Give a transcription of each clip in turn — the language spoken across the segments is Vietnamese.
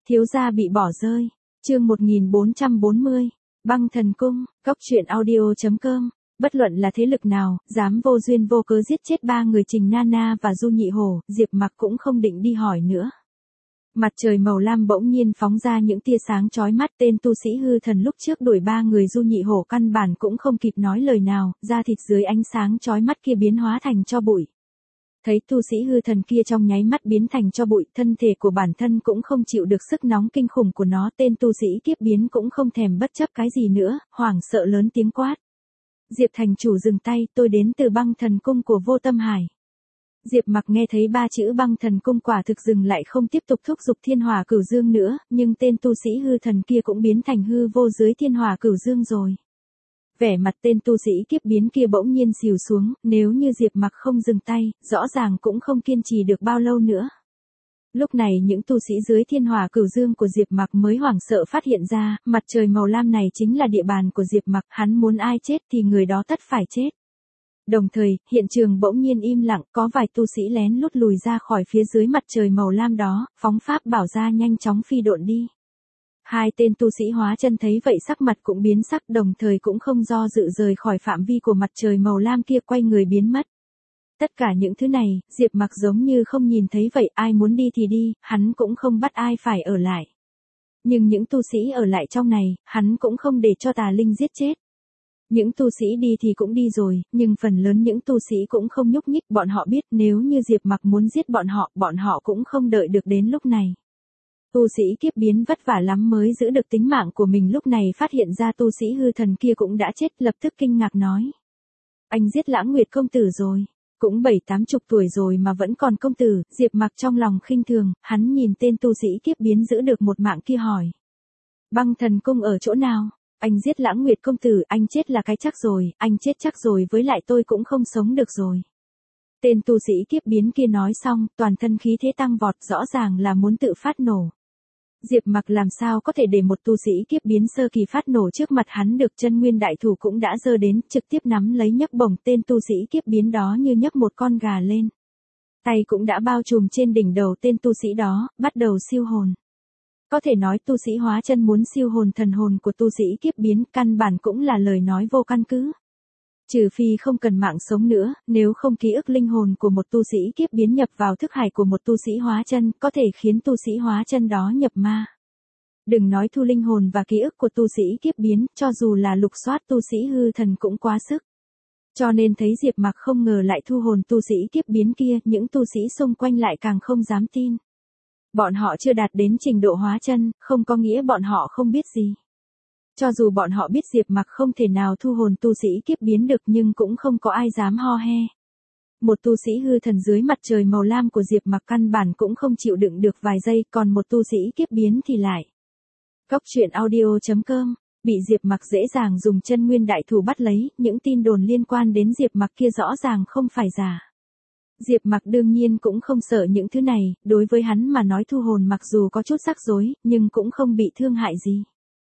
Thiếu gia bị bỏ rơi. Chương 1440. Băng thần cung. Cốc truyện audio.com. Bất luận là thế lực nào, dám vô duyên vô cớ giết chết ba người Trình Nana và Du Nhị Hổ, Diệp Mặc cũng không định đi hỏi nữa. Mặt trời màu lam bỗng nhiên phóng ra những tia sáng chói mắt, tên tu sĩ hư thần lúc trước đuổi ba người Du Nhị Hổ căn bản cũng không kịp nói lời nào, da thịt dưới ánh sáng chói mắt kia biến hóa thành tro bụi. Thấy tu sĩ hư thần kia trong nháy mắt biến thành tro bụi, thân thể của bản thân cũng không chịu được sức nóng kinh khủng của nó, tên tu sĩ kiếp biến cũng không thèm bất chấp cái gì nữa, hoảng sợ lớn tiếng quát. Diệp thành chủ dừng tay, tôi đến từ băng thần cung của Vô Tâm Hải. Diệp Mặc nghe thấy ba chữ băng thần cung quả thực dừng lại, không tiếp tục thúc giục thiên hỏa cửu dương nữa, nhưng tên tu sĩ hư thần kia cũng biến thành hư vô dưới thiên hỏa cửu dương rồi. Vẻ mặt tên tu sĩ kiếp biến kia bỗng nhiên xìu xuống, nếu như Diệp Mặc không dừng tay, rõ ràng cũng không kiên trì được bao lâu nữa. Lúc này những tu sĩ dưới thiên hỏa cửu dương của Diệp Mặc mới hoảng sợ phát hiện ra, mặt trời màu lam này chính là địa bàn của Diệp Mặc, hắn muốn ai chết thì người đó tất phải chết. Đồng thời, hiện trường bỗng nhiên im lặng, có vài tu sĩ lén lút lùi ra khỏi phía dưới mặt trời màu lam đó, phóng pháp bảo ra nhanh chóng phi độn đi. Hai tên tu sĩ hóa chân thấy vậy sắc mặt cũng biến sắc, đồng thời cũng không do dự rời khỏi phạm vi của mặt trời màu lam kia, quay người biến mất. Tất cả những thứ này, Diệp Mặc giống như không nhìn thấy vậy, ai muốn đi thì đi, hắn cũng không bắt ai phải ở lại. Nhưng những tu sĩ ở lại trong này, hắn cũng không để cho tà linh giết chết. Những tu sĩ đi thì cũng đi rồi, nhưng phần lớn những tu sĩ cũng không nhúc nhích, bọn họ biết nếu như Diệp Mặc muốn giết bọn họ cũng không đợi được đến lúc này. Tu sĩ kiếp biến vất vả lắm mới giữ được tính mạng của mình, lúc này phát hiện ra tu sĩ hư thần kia cũng đã chết, lập tức kinh ngạc nói. Anh giết Lãng Nguyệt công tử rồi, cũng 70-80 tuổi rồi mà vẫn còn công tử. Diệp Mặc trong lòng khinh thường, hắn nhìn tên tu sĩ kiếp biến giữ được một mạng kia hỏi. Băng thần cung ở chỗ nào? Anh giết Lãng Nguyệt công tử, anh chết là cái chắc rồi, anh chết chắc rồi, với lại tôi cũng không sống được rồi. Tên tu sĩ kiếp biến kia nói xong, toàn thân khí thế tăng vọt, rõ ràng là muốn tự phát nổ. Diệp Mặc làm sao có thể để một tu sĩ kiếp biến sơ kỳ phát nổ trước mặt hắn được, chân nguyên đại thủ cũng đã giơ đến, trực tiếp nắm lấy nhấc bổng tên tu sĩ kiếp biến đó như nhấc một con gà lên. Tay cũng đã bao trùm trên đỉnh đầu tên tu sĩ đó, bắt đầu siêu hồn. Có thể nói tu sĩ hóa chân muốn siêu hồn thần hồn của tu sĩ kiếp biến căn bản cũng là lời nói vô căn cứ. Trừ phi không cần mạng sống nữa, nếu không ký ức linh hồn của một tu sĩ kiếp biến nhập vào thức hải của một tu sĩ hóa chân, có thể khiến tu sĩ hóa chân đó nhập ma. Đừng nói thu linh hồn và ký ức của tu sĩ kiếp biến, cho dù là lục soát tu sĩ hư thần cũng quá sức. Cho nên thấy Diệp Mặc không ngờ lại thu hồn tu sĩ kiếp biến kia, những tu sĩ xung quanh lại càng không dám tin. Bọn họ chưa đạt đến trình độ hóa chân, không có nghĩa bọn họ không biết gì. Cho dù bọn họ biết Diệp Mặc không thể nào thu hồn tu sĩ kiếp biến được, nhưng cũng không có ai dám ho he. Một tu sĩ hư thần dưới mặt trời màu lam của Diệp Mặc căn bản cũng không chịu đựng được vài giây, còn một tu sĩ kiếp biến thì lại. Cốc truyện audio.com. Bị Diệp Mặc dễ dàng dùng chân nguyên đại thủ bắt lấy, những tin đồn liên quan đến Diệp Mặc kia rõ ràng không phải giả. Diệp Mặc đương nhiên cũng không sợ những thứ này, đối với hắn mà nói thu hồn mặc dù có chút rắc rối, nhưng cũng không bị thương hại gì.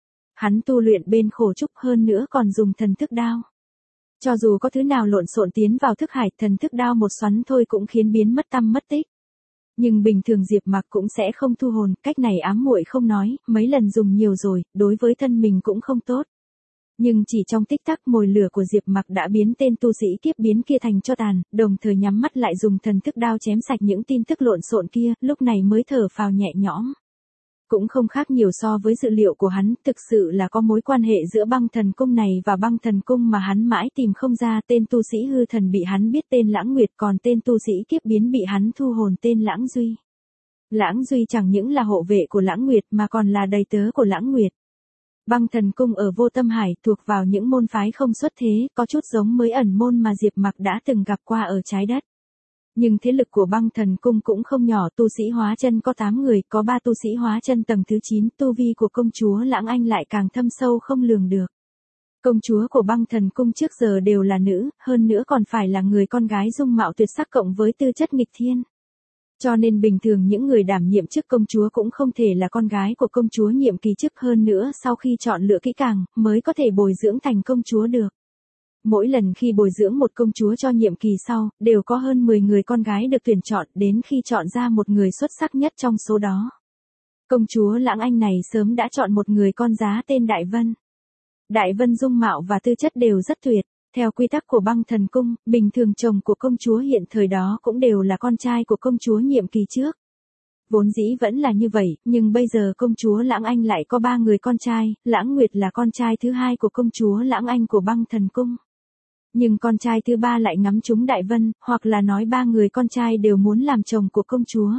Hắn tu luyện bên khổ trúc, hơn nữa còn dùng thần thức đao. Cho dù có thứ nào lộn xộn tiến vào thức hải, thần thức đao một xoắn thôi cũng khiến biến mất tăm mất tích. Nhưng bình thường Diệp Mặc cũng sẽ không thu hồn, cách này ám muội không nói, mấy lần dùng nhiều rồi, đối với thân mình cũng không tốt. Nhưng chỉ trong tích tắc, mồi lửa của Diệp Mặc đã biến tên tu sĩ kiếp biến kia thành tro tàn, đồng thời nhắm mắt lại dùng thần thức đao chém sạch những tin tức lộn xộn kia, lúc này mới thở phào nhẹ nhõm. Cũng không khác nhiều so với dự liệu của hắn, thực sự là có mối quan hệ giữa băng thần cung này và băng thần cung mà hắn mãi tìm không ra. Tên tu sĩ hư thần bị hắn biết tên Lãng Nguyệt, còn tên tu sĩ kiếp biến bị hắn thu hồn tên Lãng Duy. Lãng Duy chẳng những là hộ vệ của Lãng Nguyệt mà còn là đầy tớ của Lãng Nguyệt. Băng thần cung ở Vô Tâm Hải thuộc vào những môn phái không xuất thế, có chút giống mới ẩn môn mà Diệp Mặc đã từng gặp qua ở trái đất. Nhưng thế lực của băng thần cung cũng không nhỏ, tu sĩ hóa chân có 8 người, có 3 tu sĩ hóa chân tầng thứ 9, tu vi của công chúa Lãng Anh lại càng thâm sâu không lường được. Công chúa của băng thần cung trước giờ đều là nữ, hơn nữa còn phải là người con gái dung mạo tuyệt sắc cộng với tư chất nghịch thiên. Cho nên bình thường những người đảm nhiệm chức công chúa cũng không thể là con gái của công chúa nhiệm kỳ trước, hơn nữa sau khi chọn lựa kỹ càng, mới có thể bồi dưỡng thành công chúa được. Mỗi lần khi bồi dưỡng một công chúa cho nhiệm kỳ sau, đều có hơn 10 người con gái được tuyển chọn, đến khi chọn ra một người xuất sắc nhất trong số đó. Công chúa Lãng Anh này sớm đã chọn một người con giá tên Đại Vân. Đại Vân dung mạo và tư chất đều rất tuyệt. Theo quy tắc của Băng Thần Cung, bình thường chồng của công chúa hiện thời đó cũng đều là con trai của công chúa nhiệm kỳ trước. Vốn dĩ vẫn là như vậy, nhưng bây giờ công chúa Lãng Anh lại có 3 người con trai, Lãng Nguyệt là con trai thứ 2 của công chúa Lãng Anh của Băng Thần Cung. Nhưng con trai thứ 3 lại ngắm trúng Đại Vân, hoặc là nói 3 người con trai đều muốn làm chồng của công chúa.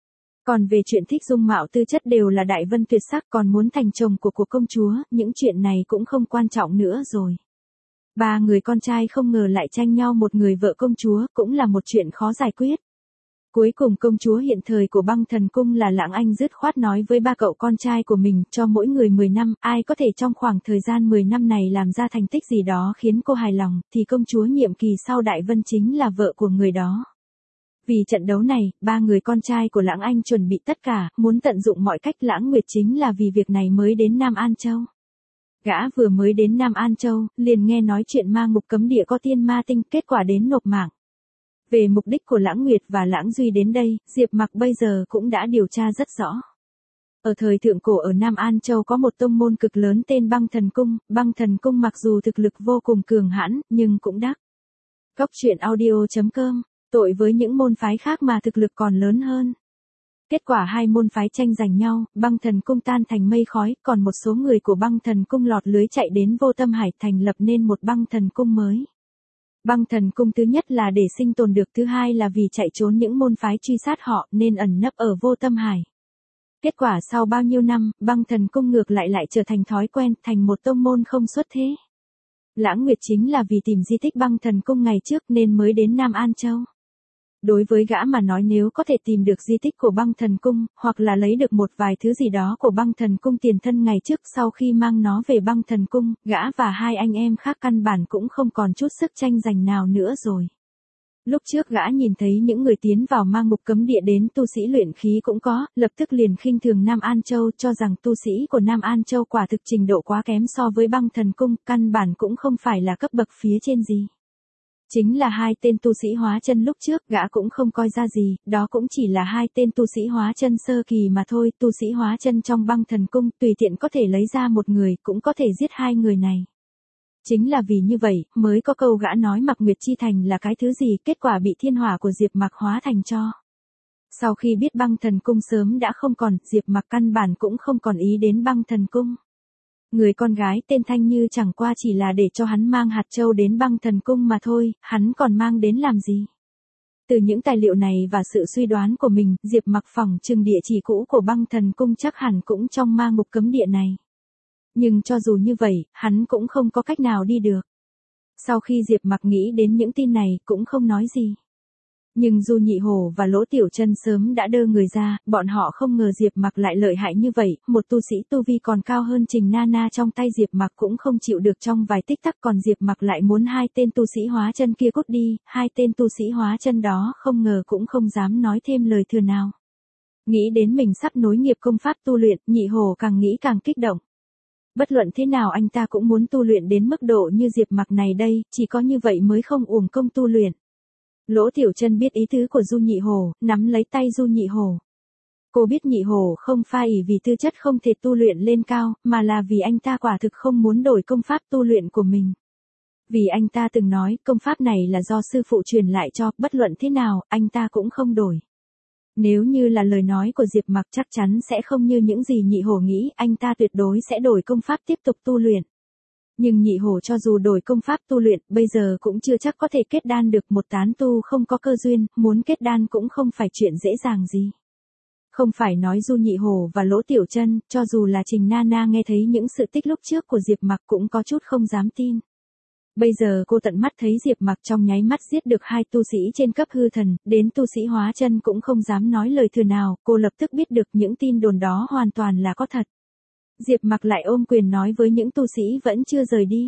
Còn về chuyện thích dung mạo tư chất đều là Đại Vân tuyệt sắc còn muốn thành chồng của công chúa, những chuyện này cũng không quan trọng nữa rồi. 3 người con trai không ngờ lại tranh nhau một người vợ công chúa, cũng là một chuyện khó giải quyết. Cuối cùng công chúa hiện thời của Băng Thần Cung là Lãng Anh dứt khoát nói với 3 cậu con trai của mình, cho mỗi người 10 năm, ai có thể trong khoảng thời gian 10 năm này làm ra thành tích gì đó khiến cô hài lòng, thì công chúa nhiệm kỳ sau Đại Vân chính là vợ của người đó. Vì trận đấu này, 3 người con trai của Lãng Anh chuẩn bị tất cả, muốn tận dụng mọi cách. Lãng Nguyệt chính là vì việc này mới đến Nam An Châu. Gã vừa mới đến Nam An Châu, liền nghe nói chuyện ma ngục cấm địa có tiên ma tinh, kết quả đến nộp mạng. Về mục đích của Lãng Nguyệt và Lãng Duy đến đây, Diệp Mặc bây giờ cũng đã điều tra rất rõ. Ở thời thượng cổ ở Nam An Châu có một tông môn cực lớn tên Băng Thần Cung. Băng Thần Cung mặc dù thực lực vô cùng cường hãn, nhưng cũng đắc. Coctruyện.audio.com, tội với những môn phái khác mà thực lực còn lớn hơn. Kết quả hai môn phái tranh giành nhau, Băng Thần Cung tan thành mây khói, còn một số người của Băng Thần Cung lọt lưới chạy đến Vô Tâm Hải thành lập nên một Băng Thần Cung mới. Băng Thần Cung thứ nhất là để sinh tồn được, thứ hai là vì chạy trốn những môn phái truy sát họ nên ẩn nấp ở Vô Tâm Hải. Kết quả sau bao nhiêu năm, Băng Thần Cung ngược lại trở thành thói quen, thành một tông môn không xuất thế. Lãng Nguyệt chính là vì tìm di tích Băng Thần Cung ngày trước nên mới đến Nam An Châu. Đối với gã mà nói nếu có thể tìm được di tích của Băng Thần Cung, hoặc là lấy được một vài thứ gì đó của Băng Thần Cung tiền thân ngày trước, sau khi mang nó về Băng Thần Cung, gã và hai anh em khác căn bản cũng không còn chút sức tranh giành nào nữa rồi. Lúc trước gã nhìn thấy những người tiến vào ma ngục cấm địa đến tu sĩ luyện khí cũng có, lập tức liền khinh thường Nam An Châu, cho rằng tu sĩ của Nam An Châu quả thực trình độ quá kém so với Băng Thần Cung, căn bản cũng không phải là cấp bậc phía trên gì. Chính là hai tên tu sĩ hóa chân lúc trước, gã cũng không coi ra gì, đó cũng chỉ là hai tên tu sĩ hóa chân sơ kỳ mà thôi. Tu sĩ hóa chân trong Băng Thần Cung tùy tiện có thể lấy ra một người, cũng có thể giết hai người này. Chính là vì như vậy, mới có câu gã nói Mặc Nguyệt Chi Thành là cái thứ gì, kết quả bị thiên hỏa của Diệp Mặc hóa thành tro. Sau khi biết Băng Thần Cung sớm đã không còn, Diệp Mặc căn bản cũng không còn ý đến Băng Thần Cung. Người con gái tên Thanh Như chẳng qua chỉ là để cho hắn mang hạt châu đến Băng Thần Cung mà thôi, hắn còn mang đến làm gì? Từ những tài liệu này và sự suy đoán của mình, Diệp Mặc phỏng chừng địa chỉ cũ của Băng Thần Cung chắc hẳn cũng trong ma ngục cấm địa này. Nhưng cho dù như vậy, hắn cũng không có cách nào đi được. Sau khi Diệp Mặc nghĩ đến những tin này, cũng không nói gì. Nhưng Du Nhị Hổ và Lỗ Tiểu Chân sớm đã đơ người ra, bọn họ không ngờ Diệp Mặc lại lợi hại như vậy, một tu sĩ tu vi còn cao hơn Trình Nana trong tay Diệp Mặc cũng không chịu được trong vài tích tắc, còn Diệp Mặc lại muốn hai tên tu sĩ hóa chân kia cút đi, hai tên tu sĩ hóa chân đó không ngờ cũng không dám nói thêm lời thừa nào. Nghĩ đến mình sắp nối nghiệp công pháp tu luyện, Nhị Hổ càng nghĩ càng kích động. Bất luận thế nào anh ta cũng muốn tu luyện đến mức độ như Diệp Mặc này đây, chỉ có như vậy mới không uổng công tu luyện. Lỗ Tiểu Chân biết ý tứ của Du Nhị Hổ, nắm lấy tay Du Nhị Hổ. Cô biết Nhị Hổ không pha ỷ vì tư chất không thể tu luyện lên cao, mà là vì anh ta quả thực không muốn đổi công pháp tu luyện của mình. Vì anh ta từng nói, công pháp này là do sư phụ truyền lại cho, bất luận thế nào, anh ta cũng không đổi. Nếu như là lời nói của Diệp Mặc chắc chắn sẽ không như những gì Nhị Hổ nghĩ, anh ta tuyệt đối sẽ đổi công pháp tiếp tục tu luyện. Nhưng Nhị Hổ cho dù đổi công pháp tu luyện, bây giờ cũng chưa chắc có thể kết đan được, một tán tu không có cơ duyên, muốn kết đan cũng không phải chuyện dễ dàng gì. Không phải nói Du Nhị Hổ và Lỗ Tiểu Chân, cho dù là Trình Nana nghe thấy những sự tích lúc trước của Diệp Mặc cũng có chút không dám tin. Bây giờ cô tận mắt thấy Diệp Mặc trong nháy mắt giết được hai tu sĩ trên cấp hư thần, đến tu sĩ hóa chân cũng không dám nói lời thừa nào, cô lập tức biết được những tin đồn đó hoàn toàn là có thật. Diệp Mặc lại ôm quyền nói với những tu sĩ vẫn chưa rời đi.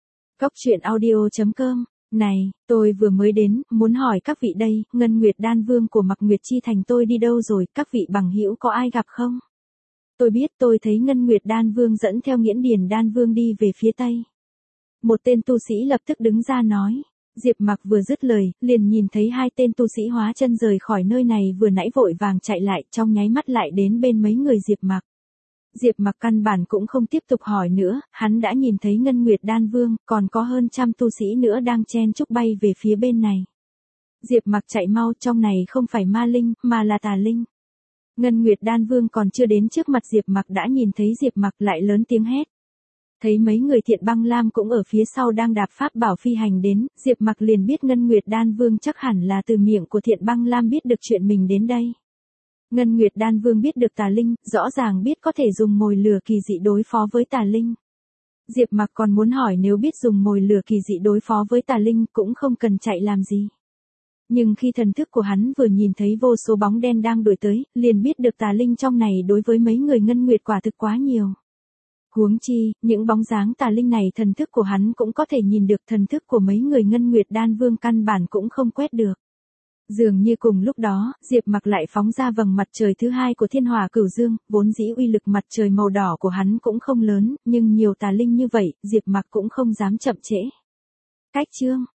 Coctruyện.audio.com, này, tôi vừa mới đến, muốn hỏi các vị đây, Ngân Nguyệt Đan Vương của Mặc Nguyệt Chi Thành tôi đi đâu rồi, các vị bằng hữu có ai gặp không? Tôi biết, tôi thấy Ngân Nguyệt Đan Vương dẫn theo Nghiễn Điền Đan Vương đi về phía Tây. Một tên tu sĩ lập tức đứng ra nói, Diệp Mặc vừa dứt lời, liền nhìn thấy hai tên tu sĩ hóa chân rời khỏi nơi này vừa nãy vội vàng chạy lại, trong nháy mắt lại đến bên mấy người Diệp Mặc. Diệp Mặc căn bản cũng không tiếp tục hỏi nữa, hắn đã nhìn thấy Ngân Nguyệt Đan Vương, còn có hơn trăm tu sĩ nữa đang chen chúc bay về phía bên này. Diệp Mặc chạy mau, trong này không phải ma linh, mà là tà linh. Ngân Nguyệt Đan Vương còn chưa đến trước mặt Diệp Mặc đã nhìn thấy Diệp Mặc lại lớn tiếng hét. Thấy mấy người Thiện Băng Lam cũng ở phía sau đang đạp pháp bảo phi hành đến, Diệp Mặc liền biết Ngân Nguyệt Đan Vương chắc hẳn là từ miệng của Thiện Băng Lam biết được chuyện mình đến đây. Ngân Nguyệt Đan Vương biết được tà linh, rõ ràng biết có thể dùng mồi lửa kỳ dị đối phó với tà linh. Diệp Mặc còn muốn hỏi nếu biết dùng mồi lửa kỳ dị đối phó với tà linh cũng không cần chạy làm gì. Nhưng khi thần thức của hắn vừa nhìn thấy vô số bóng đen đang đuổi tới, liền biết được tà linh trong này đối với mấy người Ngân Nguyệt quả thực quá nhiều. Huống chi, những bóng dáng tà linh này thần thức của hắn cũng có thể nhìn được, thần thức của mấy người Ngân Nguyệt Đan Vương căn bản cũng không quét được. Dường như cùng lúc đó, Diệp Mặc lại phóng ra vầng mặt trời thứ hai của Thiên Hỏa Cửu Dương, vốn dĩ uy lực mặt trời màu đỏ của hắn cũng không lớn, nhưng nhiều tà linh như vậy, Diệp Mặc cũng không dám chậm trễ. Cách chương